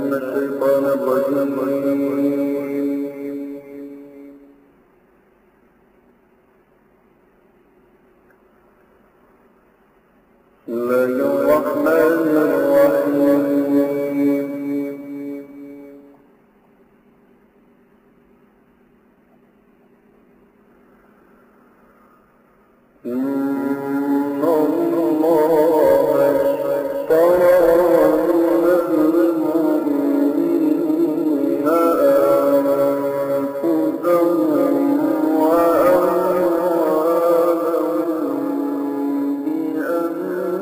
الشيطان الرجيم. بسم الله الرحمن الرحيم. إن الله اشترى من المؤمنين أنفسهم وأموالهم بأن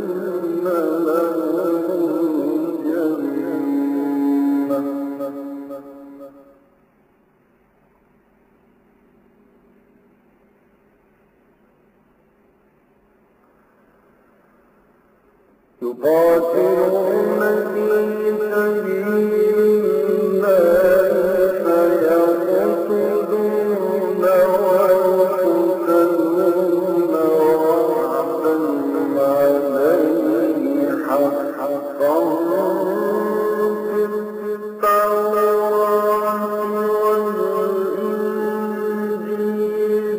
لهم الجنة يقاتلون في سبيل الله فيقتلون ويقتلون وعدا عليه حقا في التوراة والإنجيل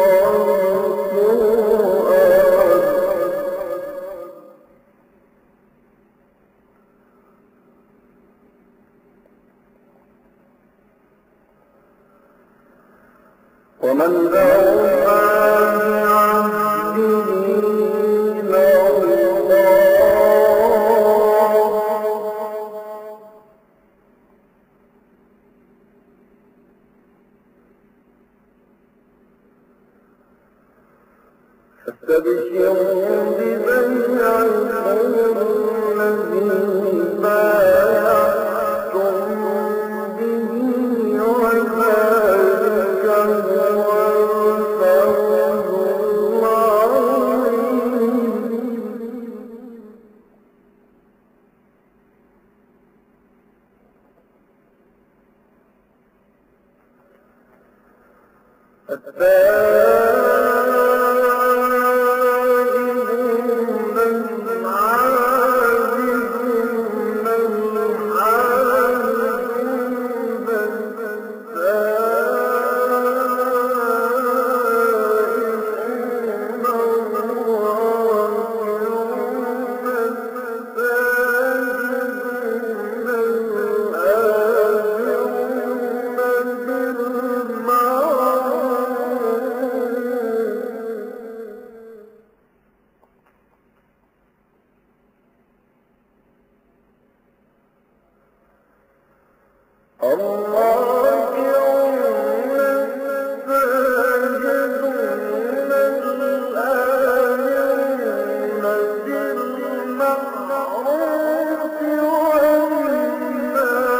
والقرآن ومن أوفى بعهده من الله فاستبشروا ببيعكم الذي بايعتم به وذلك هو الفوز العظيم. التائبون العابدون الحامدون السائحون الراكعون الساجدون الآمرون بالمعروف الراكعون الساجدون الآمرون بالمعروف والناهون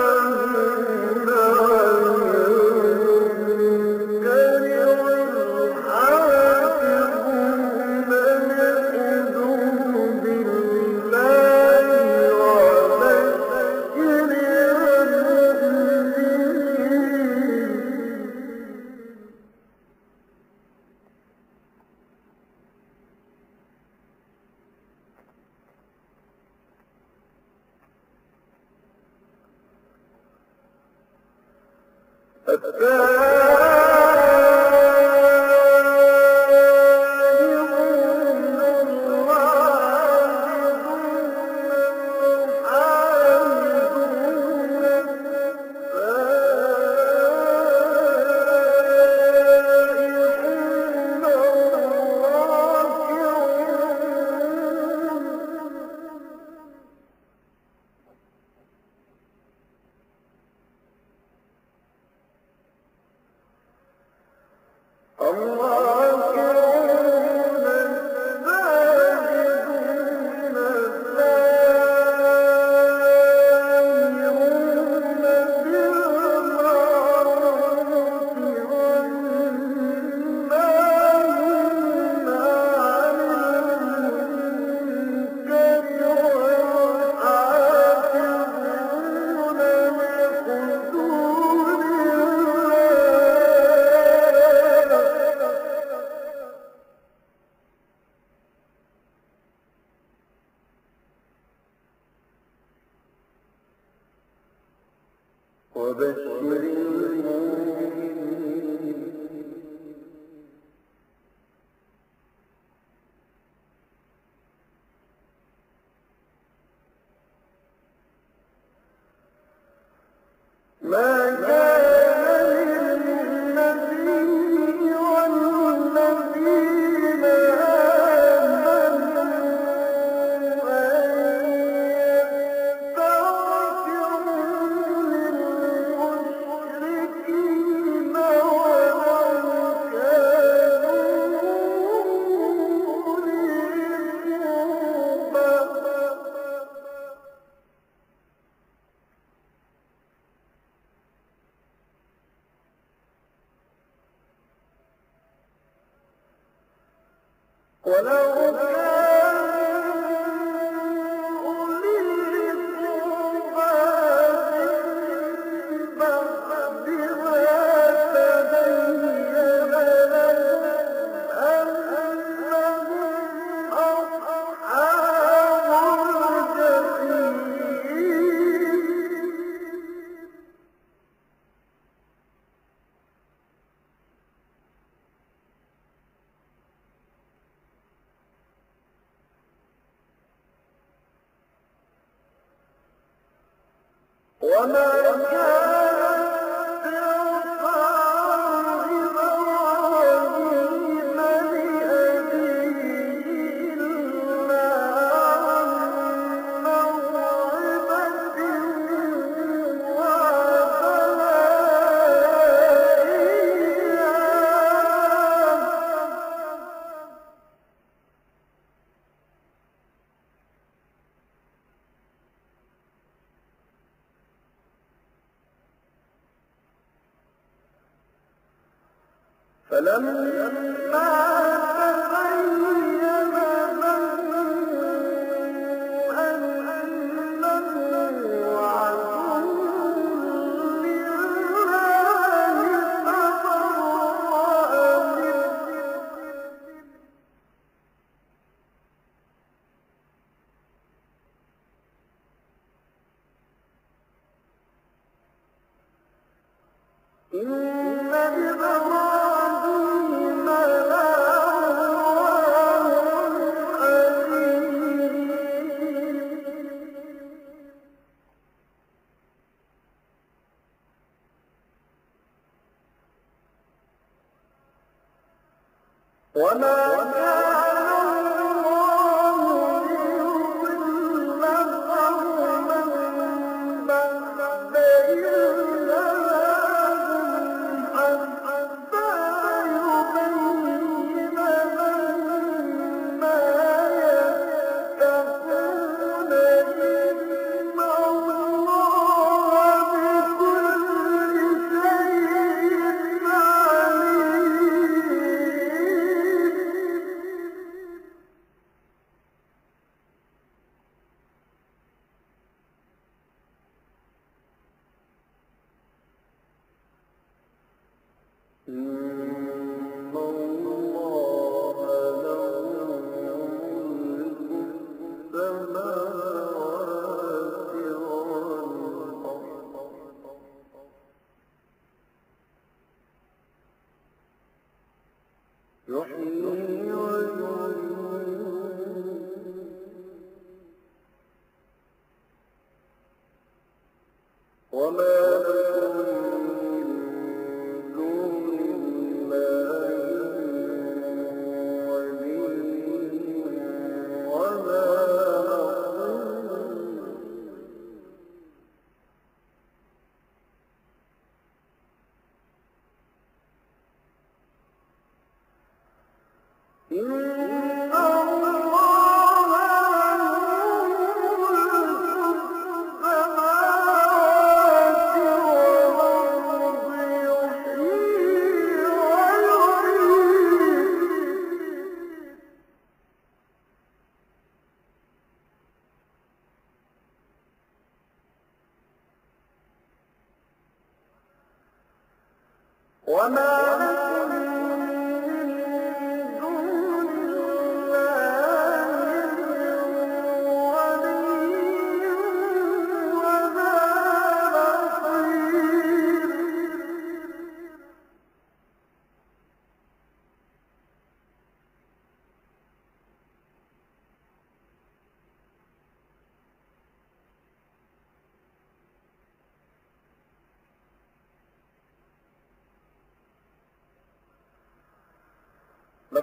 عن المنكر والحافظون لحدود الله وبشر وبشر المؤمنين ما كان للنبي والذين آمنوا أن يستغفروا للمشركين ولو كانوا أولي قربى ولو كانوا أولي قربى من بعد ما تبين لهم أنهم أصحاب الجحيم وما كان استغفار إبراهيم لأبيه إلا عن موعظة وعدها فلما تبين له أنه عدو لله تبرأ منه إن إبراهيم لأواه حليم وما كان الله ليضل قوما بعد إذ هداهم حتى يبين لهم ما يتقون إن الله بكل شيء عليم إن الله له ملك السماوات والأرض يحيي ويميت وما لكم من دون الله ولي ولا نصير إن الله له ملك السماوات والأرض يحيي ويميت وما لكم من دون الله من ولي ولا نصير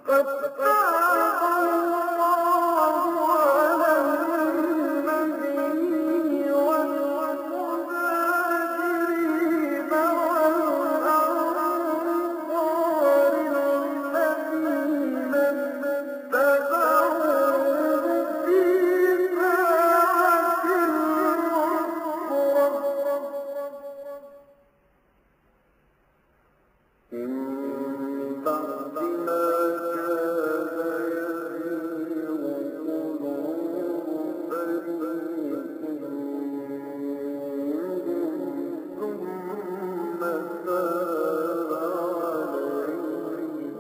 لقد تاب الله على النبي والمهاجرين والأنصار الذين اتبعوه في ساعة العسرة من بعد ما كاد يزيغ قلوب فريق منهم ثم تاب عليهم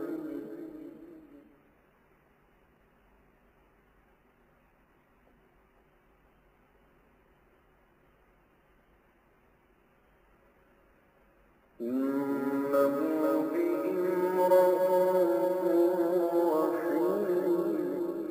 إنه بهم رءوف رحيم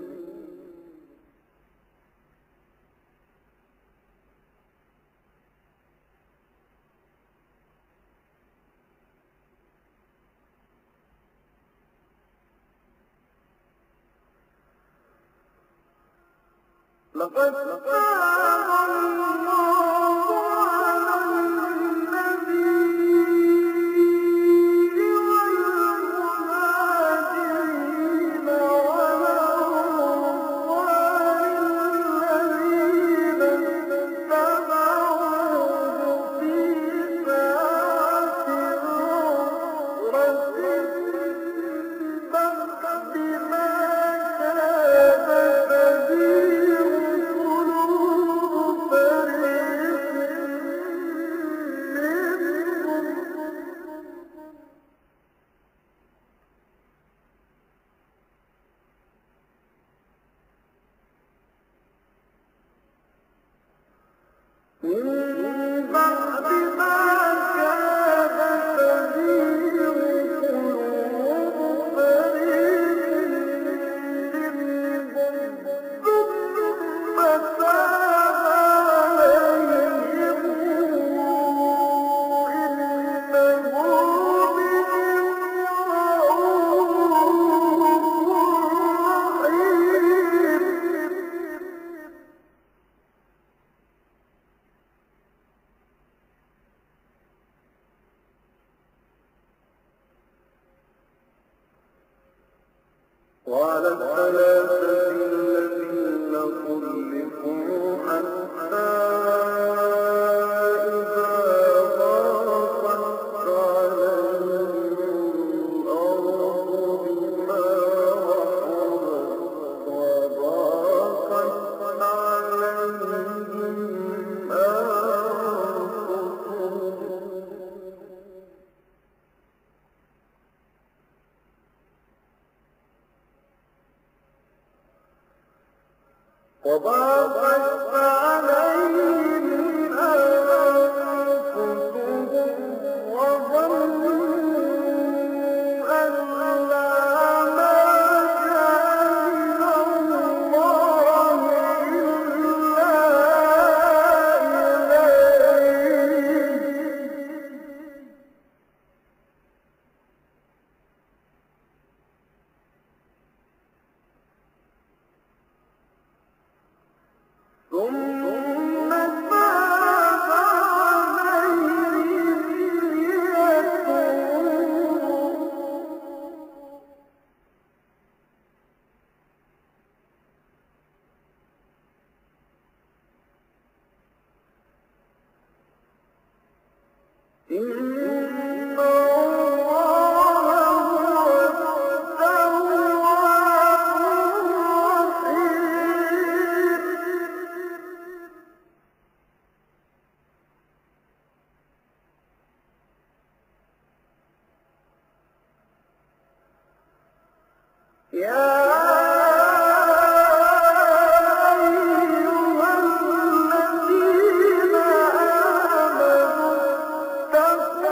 لقد تاب الله على النبي والمهاجرين والأنصار الذين اتبعوه في ساعة العسرة بعد ما كاد تزيغ قلوب فريق منهم من بعد ما كاد تزيغ قلوب فريق منهم ثم تاب عليهم إنه بهم رءوف رحيم وعلى الثلاثة الذين خلفوا حتى إذا ضاقت عليهم الأرض بما رحبت وضاقت عليهم أنفسهم وضاقت عليهم أنفسهم وظنوا أن لا ملجأ من الله إلا إليه ثم تاب عليهم ليتوبوا إن الله هو التواب الرحيم يا أيها الذين آمنوا اتقوا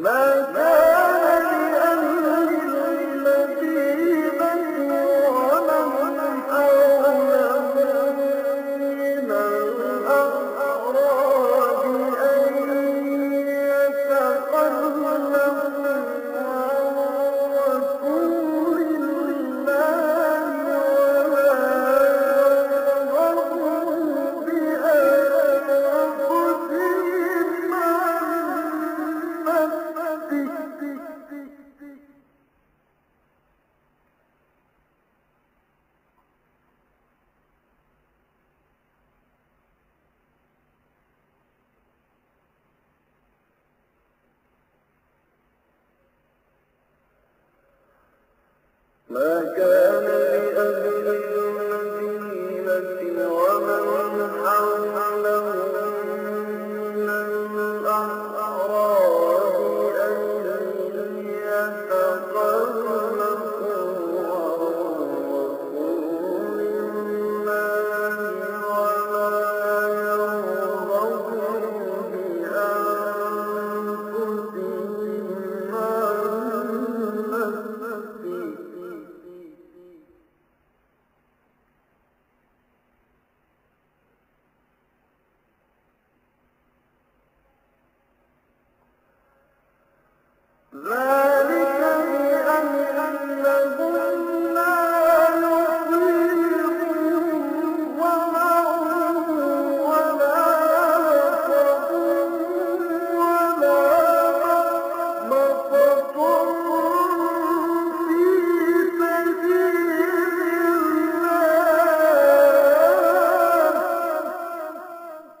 ما كان لأهل المدينة ومن حولهم من الأعراب أن يتخلفوا عن رسول الله ولا يرغبوا بأنفسهم عن نفسه ذلك بأنهم لا يطيعون ظمأ ولا نصب ولا مخمصة في سبيل الله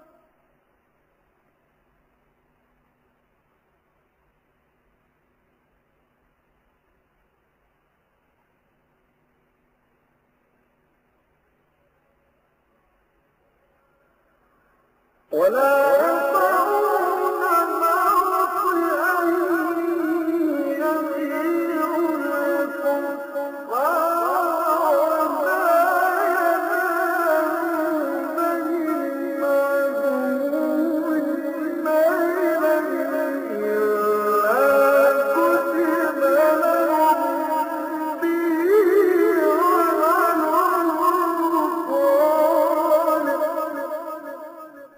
ولا يطعون موطئا يطيع الكفار ولا ينالون من عدو نيلا إلا كتب لهم به عمل صالح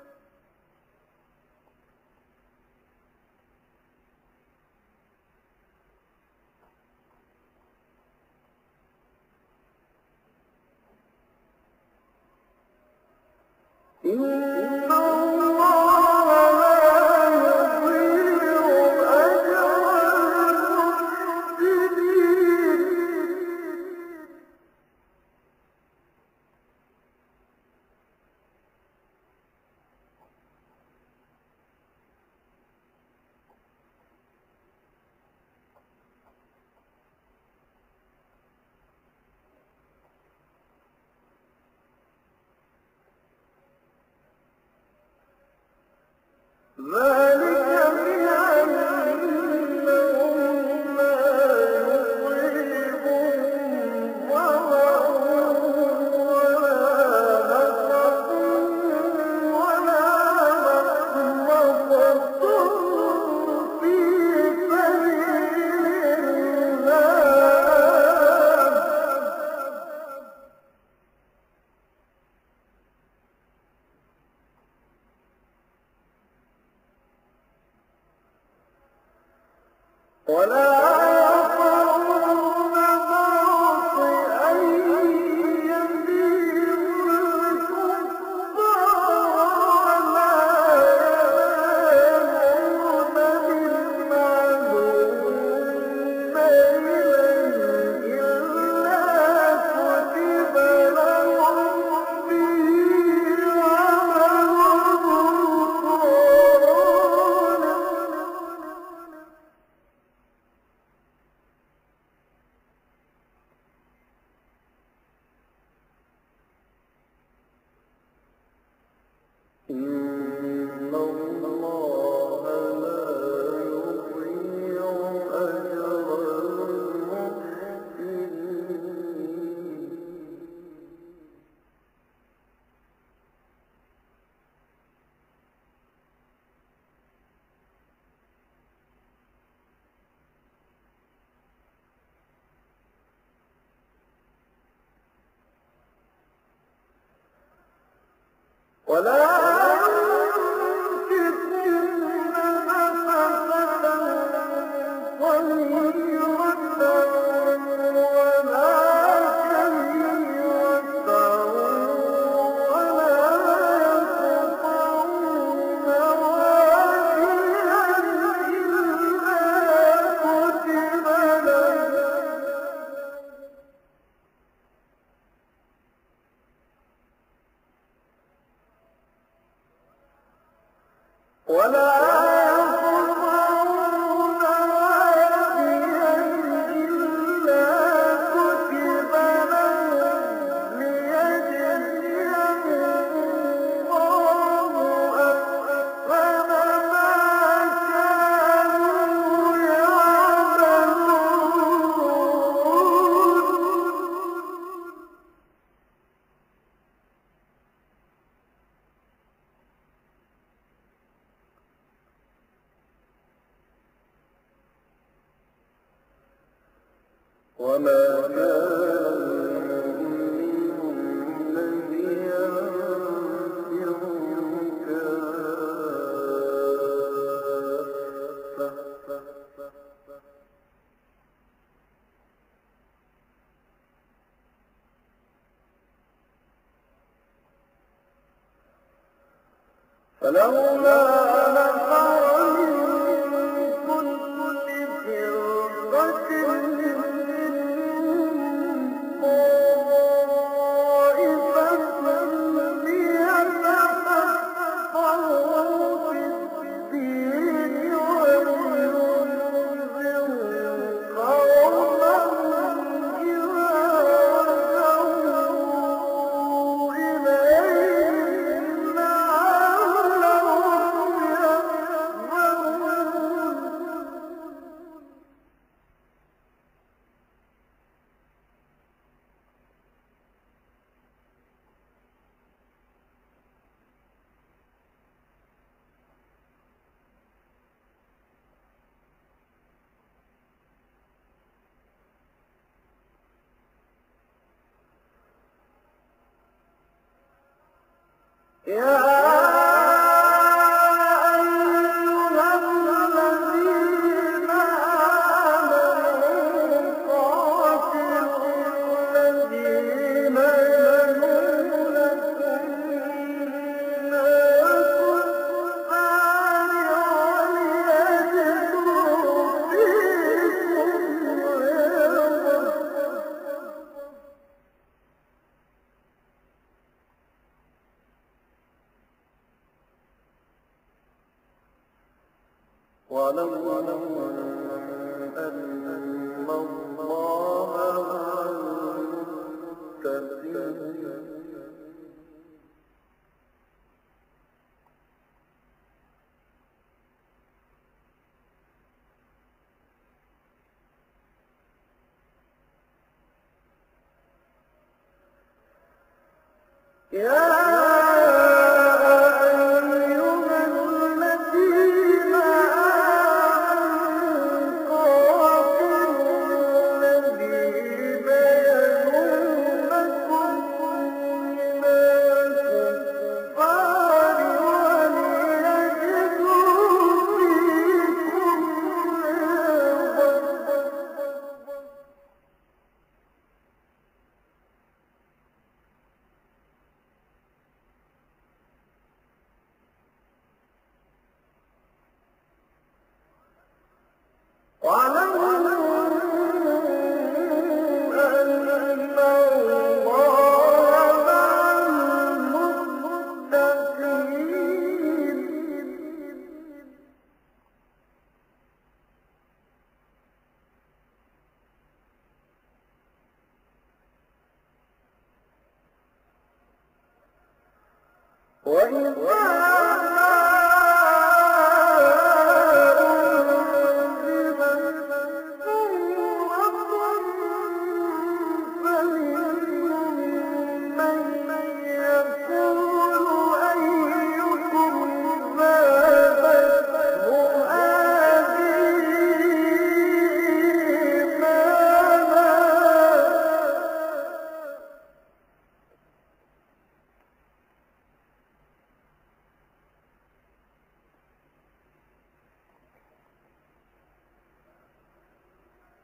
إن الله لا يضيع أجر المحسنين ذلك بأنهم لا يصيبهم ظمأ ولا نصب ولا مخمصة في سبيل الله ولا يطعون موطئا يغيظ الكفار ولا ينالون من عدو نيلا إلا كتب لهم به إن الله لا يضيع أجر المحسنين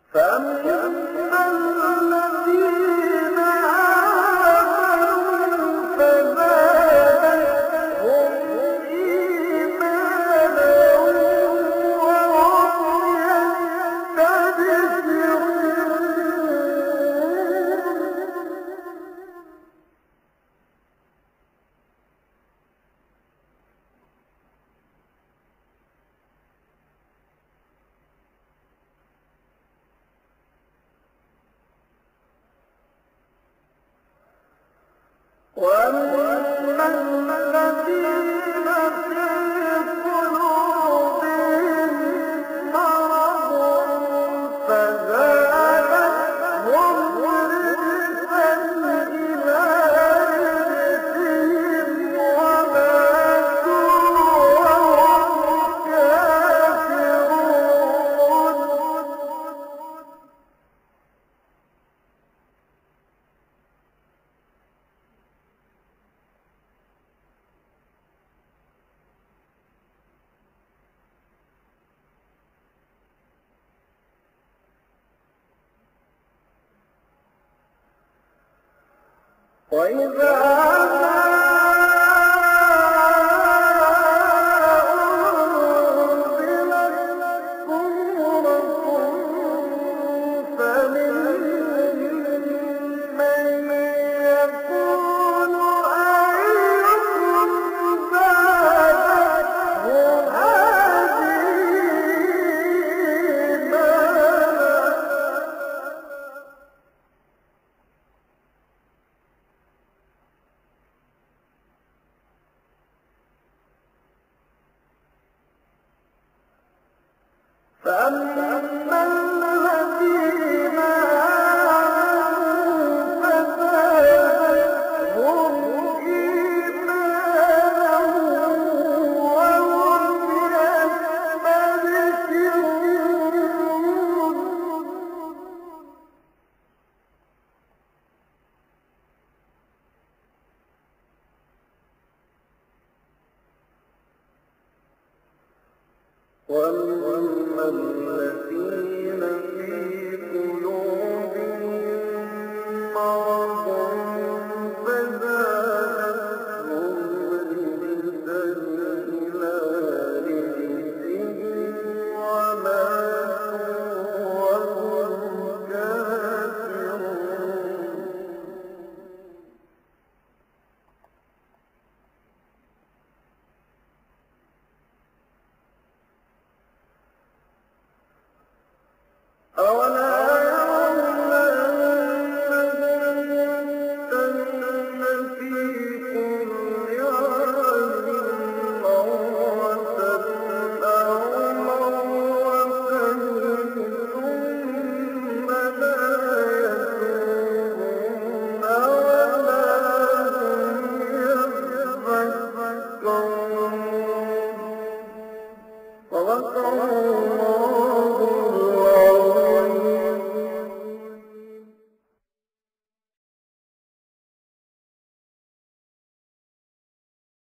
فأما الذين آمنوا فزادتهم إيمانا وهم وأما الذين في قلوبهم مرض فزادتهم رجسا إلى رجسهم وماتوا وهم كافرون. وإذا أنزلت سورة فمنهم من يقول أيكم زادته هذه إيمانا. فأما الذين آمنوا فزادتهم إيمانا وهم يستبشرون. والذين